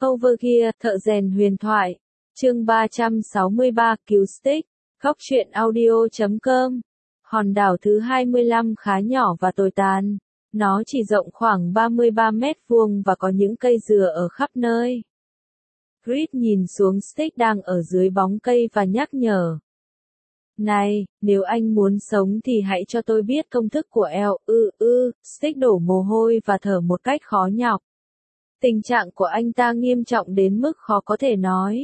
Overgear, thợ rèn huyền thoại. Chương 363, cứu Stick. Góc truyện audio.com. Hòn đảo thứ 25 khá nhỏ và tồi tàn. Nó chỉ rộng khoảng 33 mét vuông và có những cây dừa ở khắp nơi. Reed nhìn xuống Stick đang ở dưới bóng cây và nhắc nhở. Này, nếu anh muốn sống thì hãy cho tôi biết công thức của Stick đổ mồ hôi và thở một cách khó nhọc. Tình trạng của anh ta nghiêm trọng đến mức khó có thể nói.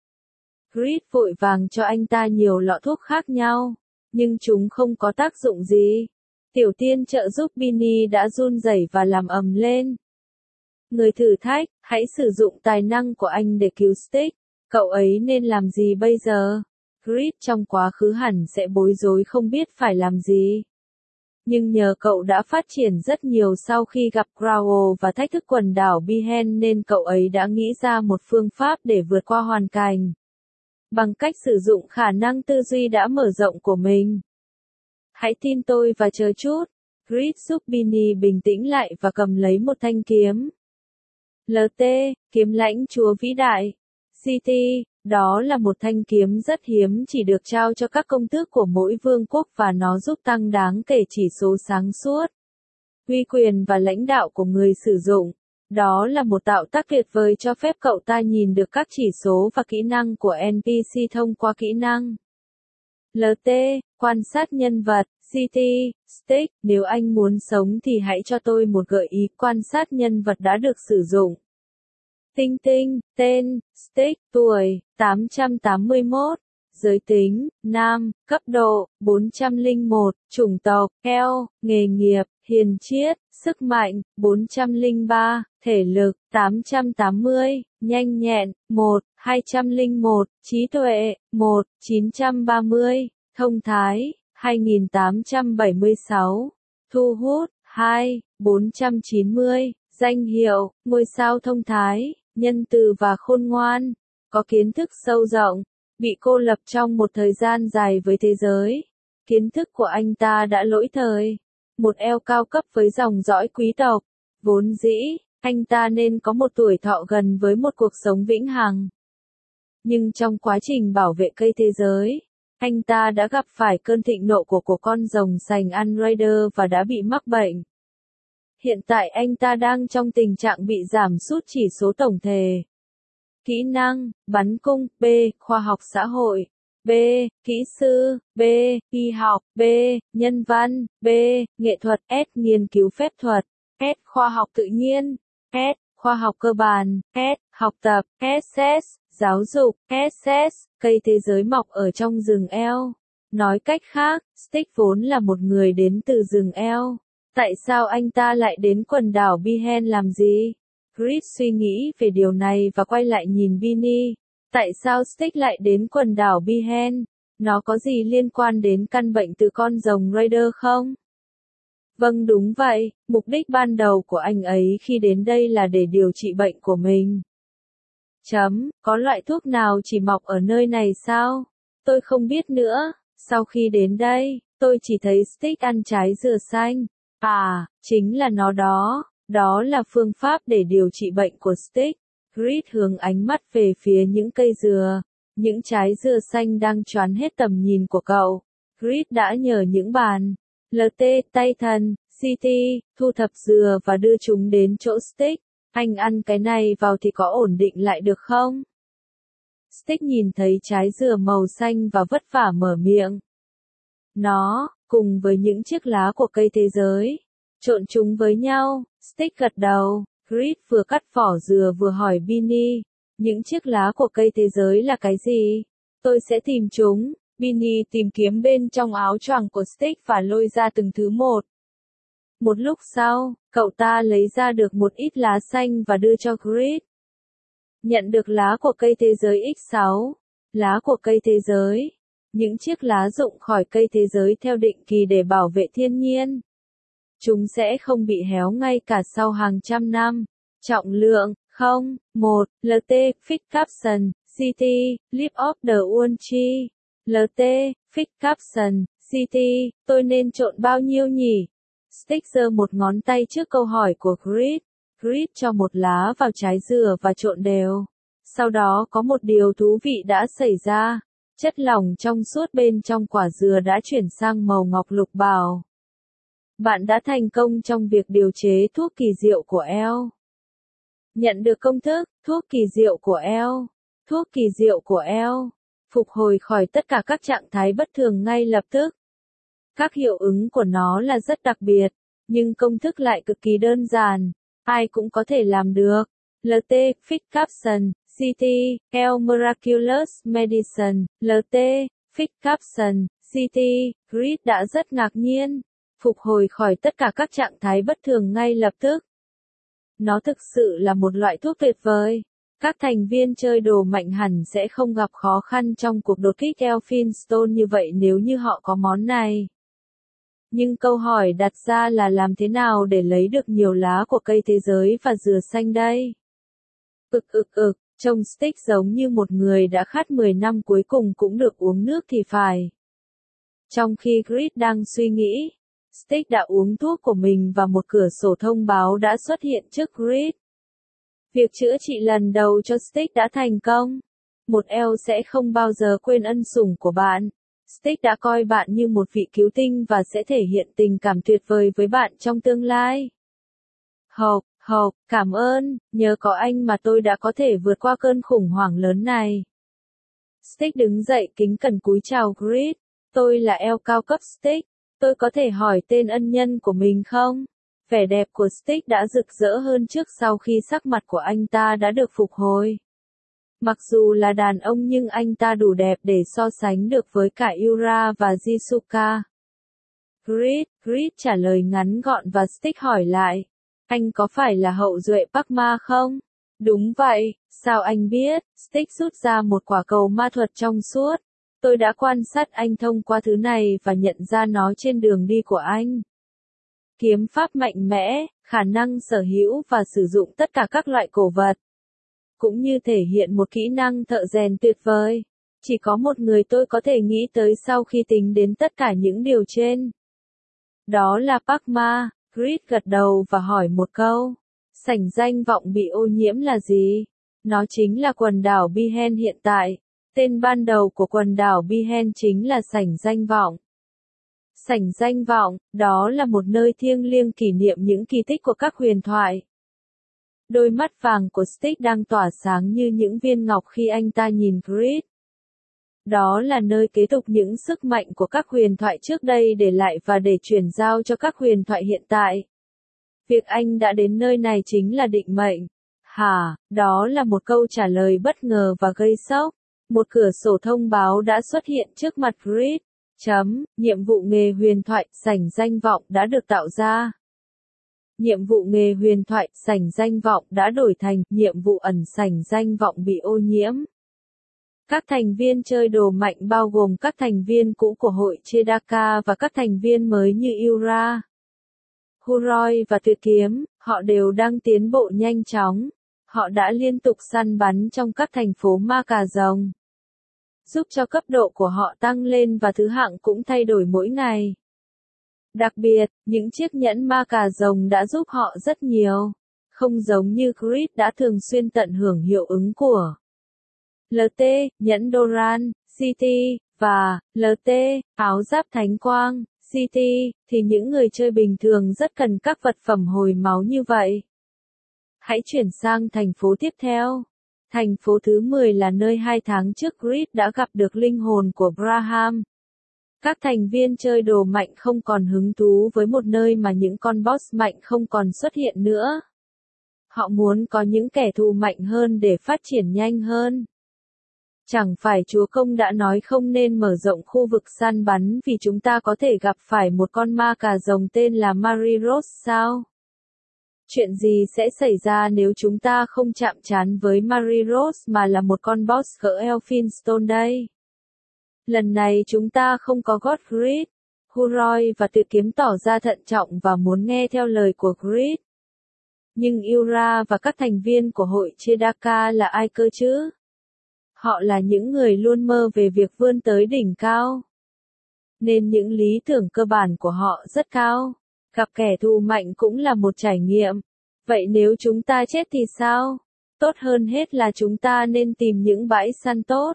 Reed vội vàng cho anh ta nhiều lọ thuốc khác nhau, nhưng chúng không có tác dụng gì. Tiểu tiên trợ giúp Binny đã run rẩy và làm ầm lên. Người thử thách, hãy sử dụng tài năng của anh để cứu Stick. Cậu ấy nên làm gì bây giờ? Reed trong quá khứ hẳn sẽ bối rối không biết phải làm gì. Nhưng nhờ cậu đã phát triển rất nhiều sau khi gặp Growl và thách thức quần đảo Bihen nên cậu ấy đã nghĩ ra một phương pháp để vượt qua hoàn cảnh. Bằng cách sử dụng khả năng tư duy đã mở rộng của mình. Hãy tin tôi và chờ chút. Reed giúp Binny bình tĩnh lại và cầm lấy một thanh kiếm. LT, kiếm lãnh chúa vĩ đại. CT, đó là một thanh kiếm rất hiếm chỉ được trao cho các công tước của mỗi vương quốc và nó giúp tăng đáng kể chỉ số sáng suốt, uy quyền và lãnh đạo của người sử dụng. Đó là một tạo tác tuyệt vời cho phép cậu ta nhìn được các chỉ số và kỹ năng của NPC thông qua kỹ năng. LT, quan sát nhân vật. CT, Stick, nếu anh muốn sống thì hãy cho tôi một gợi ý quan sát nhân vật đã được sử dụng. Tinh tinh, tên, Stick, tuổi, 881, giới tính, nam, cấp độ, 401, chủng tộc, heo, nghề nghiệp, hiền triết, sức mạnh, 403, thể lực, 880, nhanh nhẹn, 1, 201, trí tuệ, 1, 930, thông thái, 2876, thu hút, 2, 490, danh hiệu, ngôi sao thông thái, nhân từ và khôn ngoan, có kiến thức sâu rộng, bị cô lập trong một thời gian dài với thế giới. Kiến thức của anh ta đã lỗi thời. Một eo cao cấp với dòng dõi quý tộc. Vốn dĩ, anh ta nên có một tuổi thọ gần với một cuộc sống vĩnh hằng. Nhưng trong quá trình bảo vệ cây thế giới, anh ta đã gặp phải cơn thịnh nộ của con rồng sành ăn Raider và đã bị mắc bệnh. Hiện tại anh ta đang trong tình trạng bị giảm sút chỉ số tổng thể. Kỹ năng, bắn cung, B, khoa học xã hội, B, kỹ sư, B, y học, B, nhân văn, B, nghệ thuật, S, nghiên cứu phép thuật, S, khoa học tự nhiên, S, khoa học cơ bản, S, học tập, SS, giáo dục, SS, cây thế giới mọc ở trong rừng eo. Nói cách khác, Stick vốn là một người đến từ rừng eo. Tại sao anh ta lại đến quần đảo Bihen làm gì? Reed suy nghĩ về điều này và quay lại nhìn Binny. Tại sao Stick lại đến quần đảo Bihen? Nó có gì liên quan đến căn bệnh từ con rồng Raider không? Vâng đúng vậy, mục đích ban đầu của anh ấy khi đến đây là để điều trị bệnh của mình. Có loại thuốc nào chỉ mọc ở nơi này sao? Tôi không biết nữa, sau khi đến đây, tôi chỉ thấy Stick ăn trái dừa xanh. À, chính là nó đó. Đó là phương pháp để điều trị bệnh của Stick. Reed hướng ánh mắt về phía những cây dừa. Những trái dừa xanh đang choán hết tầm nhìn của cậu. Reed đã nhờ những bàn LT, tay thần, CT, thu thập dừa và đưa chúng đến chỗ Stick. Anh ăn cái này vào thì có ổn định lại được không? Stick nhìn thấy trái dừa màu xanh và vất vả mở miệng. Nó, cùng với những chiếc lá của cây thế giới, trộn chúng với nhau. Stick gật đầu. Reed vừa cắt vỏ dừa vừa hỏi Binny, những chiếc lá của cây thế giới là cái gì? Tôi sẽ tìm chúng. Binny tìm kiếm bên trong áo choàng của Stick và lôi ra từng thứ một. Một lúc sau, cậu ta lấy ra được một ít lá xanh và đưa cho Reed. Nhận được lá của cây thế giới X6. Lá của cây thế giới. Những chiếc lá rụng khỏi cây thế giới theo định kỳ để bảo vệ thiên nhiên. Chúng sẽ không bị héo ngay cả sau hàng trăm năm. Trọng lượng, 1, LT, Fix Capson, CT, Lip of the Unchi. LT, Fix Capson, CT, tôi nên trộn bao nhiêu nhỉ? Stick giơ một ngón tay trước câu hỏi của Reed. Grid cho một lá vào trái dừa và trộn đều. Sau đó có một điều thú vị đã xảy ra. Chất lỏng trong suốt bên trong quả dừa đã chuyển sang màu ngọc lục bảo. Bạn đã thành công trong việc điều chế thuốc kỳ diệu của El. Nhận được công thức, thuốc kỳ diệu của El. Thuốc kỳ diệu của El. Phục hồi khỏi tất cả các trạng thái bất thường ngay lập tức. Các hiệu ứng của nó là rất đặc biệt, nhưng công thức lại cực kỳ đơn giản. Ai cũng có thể làm được. LT, Fix Capson, CT, El Miraculous Medicine, LT, Fix Capson, CT, Grid đã rất ngạc nhiên. Phục hồi khỏi tất cả các trạng thái bất thường ngay lập tức. Nó thực sự là một loại thuốc tuyệt vời. Các thành viên chơi đồ mạnh hẳn sẽ không gặp khó khăn trong cuộc đột kích Elphinstone như vậy nếu như họ có món này. Nhưng câu hỏi đặt ra là làm thế nào để lấy được nhiều lá của cây thế giới và dừa xanh đây? Trông Stick giống như một người đã khát 10 năm cuối cùng cũng được uống nước thì phải. Trong khi Grid đang suy nghĩ, Stick đã uống thuốc của mình và một cửa sổ thông báo đã xuất hiện trước Grid. Việc chữa trị lần đầu cho Stick đã thành công. Một El sẽ không bao giờ quên ân sủng của bạn. Stick đã coi bạn như một vị cứu tinh và sẽ thể hiện tình cảm tuyệt vời với bạn trong tương lai. Hộp, cảm ơn, nhờ có anh mà tôi đã có thể vượt qua cơn khủng hoảng lớn này. Stick đứng dậy kính cẩn cúi chào Grid. Tôi là El cao cấp Stick. Tôi có thể hỏi tên ân nhân của mình không? Vẻ đẹp của Stick đã rực rỡ hơn trước sau khi sắc mặt của anh ta đã được phục hồi. Mặc dù là đàn ông nhưng anh ta đủ đẹp để so sánh được với cả Yura và Jisuka. Grid trả lời ngắn gọn và Stick hỏi lại. Anh có phải là hậu duệ Park Ma không? Đúng vậy, sao anh biết? Stick rút ra một quả cầu ma thuật trong suốt. Tôi đã quan sát anh thông qua thứ này và nhận ra nó trên đường đi của anh. Kiếm pháp mạnh mẽ, khả năng sở hữu và sử dụng tất cả các loại cổ vật. Cũng như thể hiện một kỹ năng thợ rèn tuyệt vời. Chỉ có một người tôi có thể nghĩ tới sau khi tính đến tất cả những điều trên. Đó là Park Ma. Grid gật đầu và hỏi một câu. Sảnh danh vọng bị ô nhiễm là gì? Nó chính là quần đảo Bihen hiện tại. Tên ban đầu của quần đảo Bihen chính là sảnh danh vọng. Sảnh danh vọng, đó là một nơi thiêng liêng kỷ niệm những kỳ tích của các huyền thoại. Đôi mắt vàng của Stick đang tỏa sáng như những viên ngọc khi anh ta nhìn Grid. Đó là nơi kế tục những sức mạnh của các huyền thoại trước đây để lại và để chuyển giao cho các huyền thoại hiện tại. Việc anh đã đến nơi này chính là định mệnh. Hả, đó là một câu trả lời bất ngờ và gây sốc. Một cửa sổ thông báo đã xuất hiện trước mặt Grid. Nhiệm vụ nghề huyền thoại, sảnh danh vọng đã được tạo ra. Nhiệm vụ nghề huyền thoại, sảnh danh vọng đã đổi thành nhiệm vụ ẩn sảnh danh vọng bị ô nhiễm. Các thành viên chơi đồ mạnh bao gồm các thành viên cũ của hội Chedaka và các thành viên mới như Yura, Huroi và Tuyệt Kiếm, họ đều đang tiến bộ nhanh chóng. Họ đã liên tục săn bắn trong các thành phố ma cà rồng, giúp cho cấp độ của họ tăng lên và thứ hạng cũng thay đổi mỗi ngày. Đặc biệt, những chiếc nhẫn ma cà rồng đã giúp họ rất nhiều. Không giống như Grid đã thường xuyên tận hưởng hiệu ứng của LT, nhẫn Doran, CT, và LT, áo giáp thánh quang, CT, thì những người chơi bình thường rất cần các vật phẩm hồi máu như vậy. Hãy chuyển sang thành phố tiếp theo. Thành phố thứ 10 là nơi 2 tháng trước Grid đã gặp được linh hồn của Braham. Các thành viên chơi đồ mạnh không còn hứng thú với một nơi mà những con boss mạnh không còn xuất hiện nữa. Họ muốn có những kẻ thù mạnh hơn để phát triển nhanh hơn. Chẳng phải Chúa Công đã nói không nên mở rộng khu vực săn bắn vì chúng ta có thể gặp phải một con ma cà rồng tên là Mariros sao? Chuyện gì sẽ xảy ra nếu chúng ta không chạm trán với Mariros mà là một con boss cỡ Elphinstone đây? Lần này chúng ta không có Godgrid. Huroi và Tuyệt Kiếm tỏ ra thận trọng và muốn nghe theo lời của Grid. Nhưng Yura và các thành viên của hội Chedaka là ai cơ chứ? Họ là những người luôn mơ về việc vươn tới đỉnh cao. Nên những lý tưởng cơ bản của họ rất cao. Gặp kẻ thù mạnh cũng là một trải nghiệm. Vậy nếu chúng ta chết thì sao? Tốt hơn hết là chúng ta nên tìm những bãi săn tốt.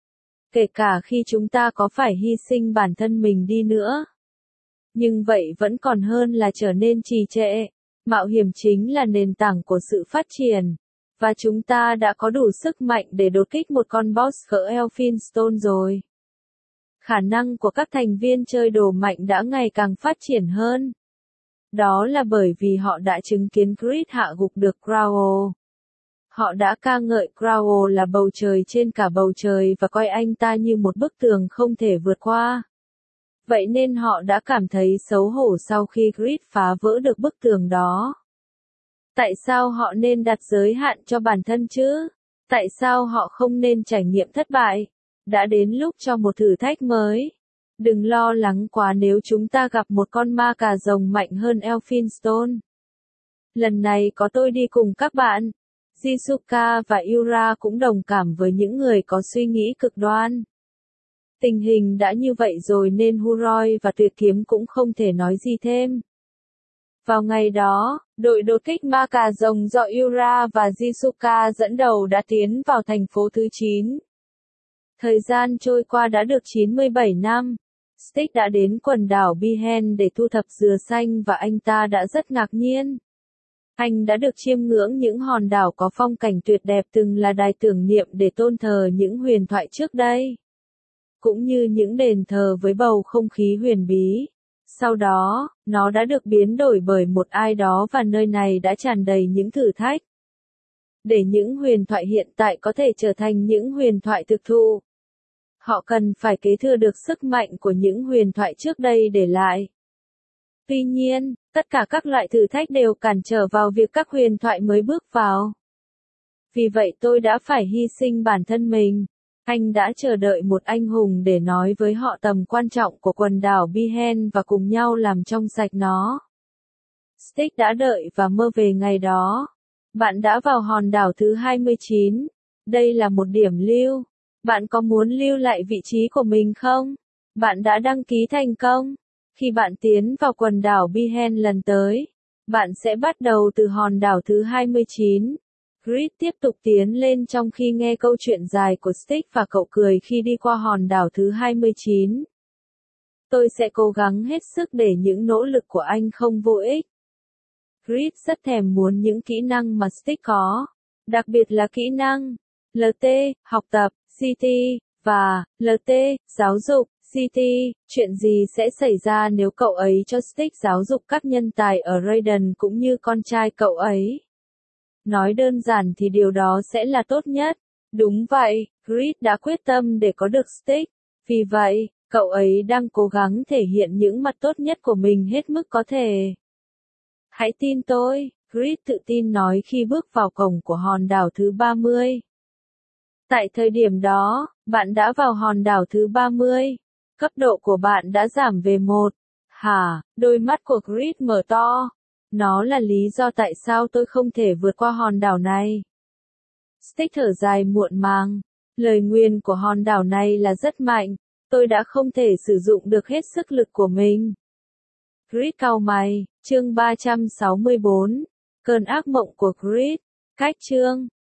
Kể cả khi chúng ta có phải hy sinh bản thân mình đi nữa. Nhưng vậy vẫn còn hơn là trở nên trì trệ. Mạo hiểm chính là nền tảng của sự phát triển. Và chúng ta đã có đủ sức mạnh để đột kích một con boss cỡ Elphinstone rồi. Khả năng của các thành viên chơi đồ mạnh đã ngày càng phát triển hơn. Đó là bởi vì họ đã chứng kiến Creed hạ gục được Crowell. Họ đã ca ngợi Crowell là bầu trời trên cả bầu trời và coi anh ta như một bức tường không thể vượt qua. Vậy nên họ đã cảm thấy xấu hổ sau khi Creed phá vỡ được bức tường đó. Tại sao họ nên đặt giới hạn cho bản thân chứ? Tại sao họ không nên trải nghiệm thất bại? Đã đến lúc cho một thử thách mới. Đừng lo lắng quá nếu chúng ta gặp một con ma cà rồng mạnh hơn Elphinstone. Lần này có tôi đi cùng các bạn. Jisuka và Yura cũng đồng cảm với những người có suy nghĩ cực đoan. Tình hình đã như vậy rồi nên Huroi và Tuyệt Kiếm cũng không thể nói gì thêm. Vào ngày đó, đội đột kích ma cà rồng do Yura và Jisuka dẫn đầu đã tiến vào thành phố thứ 9. Thời gian trôi qua đã được 97 năm. Stick đã đến quần đảo Bihen để thu thập dừa xanh và anh ta đã rất ngạc nhiên. Anh đã được chiêm ngưỡng những hòn đảo có phong cảnh tuyệt đẹp từng là đài tưởng niệm để tôn thờ những huyền thoại trước đây. Cũng như những đền thờ với bầu không khí huyền bí. Sau đó, nó đã được biến đổi bởi một ai đó và nơi này đã tràn đầy những thử thách. Để những huyền thoại hiện tại có thể trở thành những huyền thoại thực thụ, họ cần phải kế thừa được sức mạnh của những huyền thoại trước đây để lại. Tuy nhiên, tất cả các loại thử thách đều cản trở vào việc các huyền thoại mới bước vào. Vì vậy tôi đã phải hy sinh bản thân mình. Anh đã chờ đợi một anh hùng để nói với họ tầm quan trọng của quần đảo Bihen và cùng nhau làm trong sạch nó. Stick đã đợi và mơ về ngày đó. Bạn đã vào hòn đảo thứ 29. Đây là một điểm lưu. Bạn có muốn lưu lại vị trí của mình không? Bạn đã đăng ký thành công. Khi bạn tiến vào quần đảo Bihen lần tới, bạn sẽ bắt đầu từ hòn đảo thứ 29. Creed tiếp tục tiến lên trong khi nghe câu chuyện dài của Stick và cậu cười khi đi qua hòn đảo thứ 29. Tôi sẽ cố gắng hết sức để những nỗ lực của anh không vô ích. Creed rất thèm muốn những kỹ năng mà Stick có, đặc biệt là kỹ năng LT, học tập, CT, và LT, giáo dục, CT. Chuyện gì sẽ xảy ra nếu cậu ấy cho Stick giáo dục các nhân tài ở Raiden cũng như con trai cậu ấy? Nói đơn giản thì điều đó sẽ là tốt nhất. Đúng vậy, Creed đã quyết tâm để có được Stick. Vì vậy, cậu ấy đang cố gắng thể hiện những mặt tốt nhất của mình hết mức có thể. Hãy tin tôi, Creed tự tin nói khi bước vào cổng của hòn đảo thứ 30. Tại thời điểm đó, bạn đã vào hòn đảo thứ 30. Cấp độ của bạn đã giảm về 1. Hả? Đôi mắt của Creed mở to. Nó là lý do tại sao tôi không thể vượt qua hòn đảo này. Stick thở dài muộn màng. Lời nguyền của hòn đảo này là rất mạnh. Tôi đã không thể sử dụng được hết sức lực của mình. Creed cau mày. Chương 364. Cơn ác mộng của Creed. Cách chương.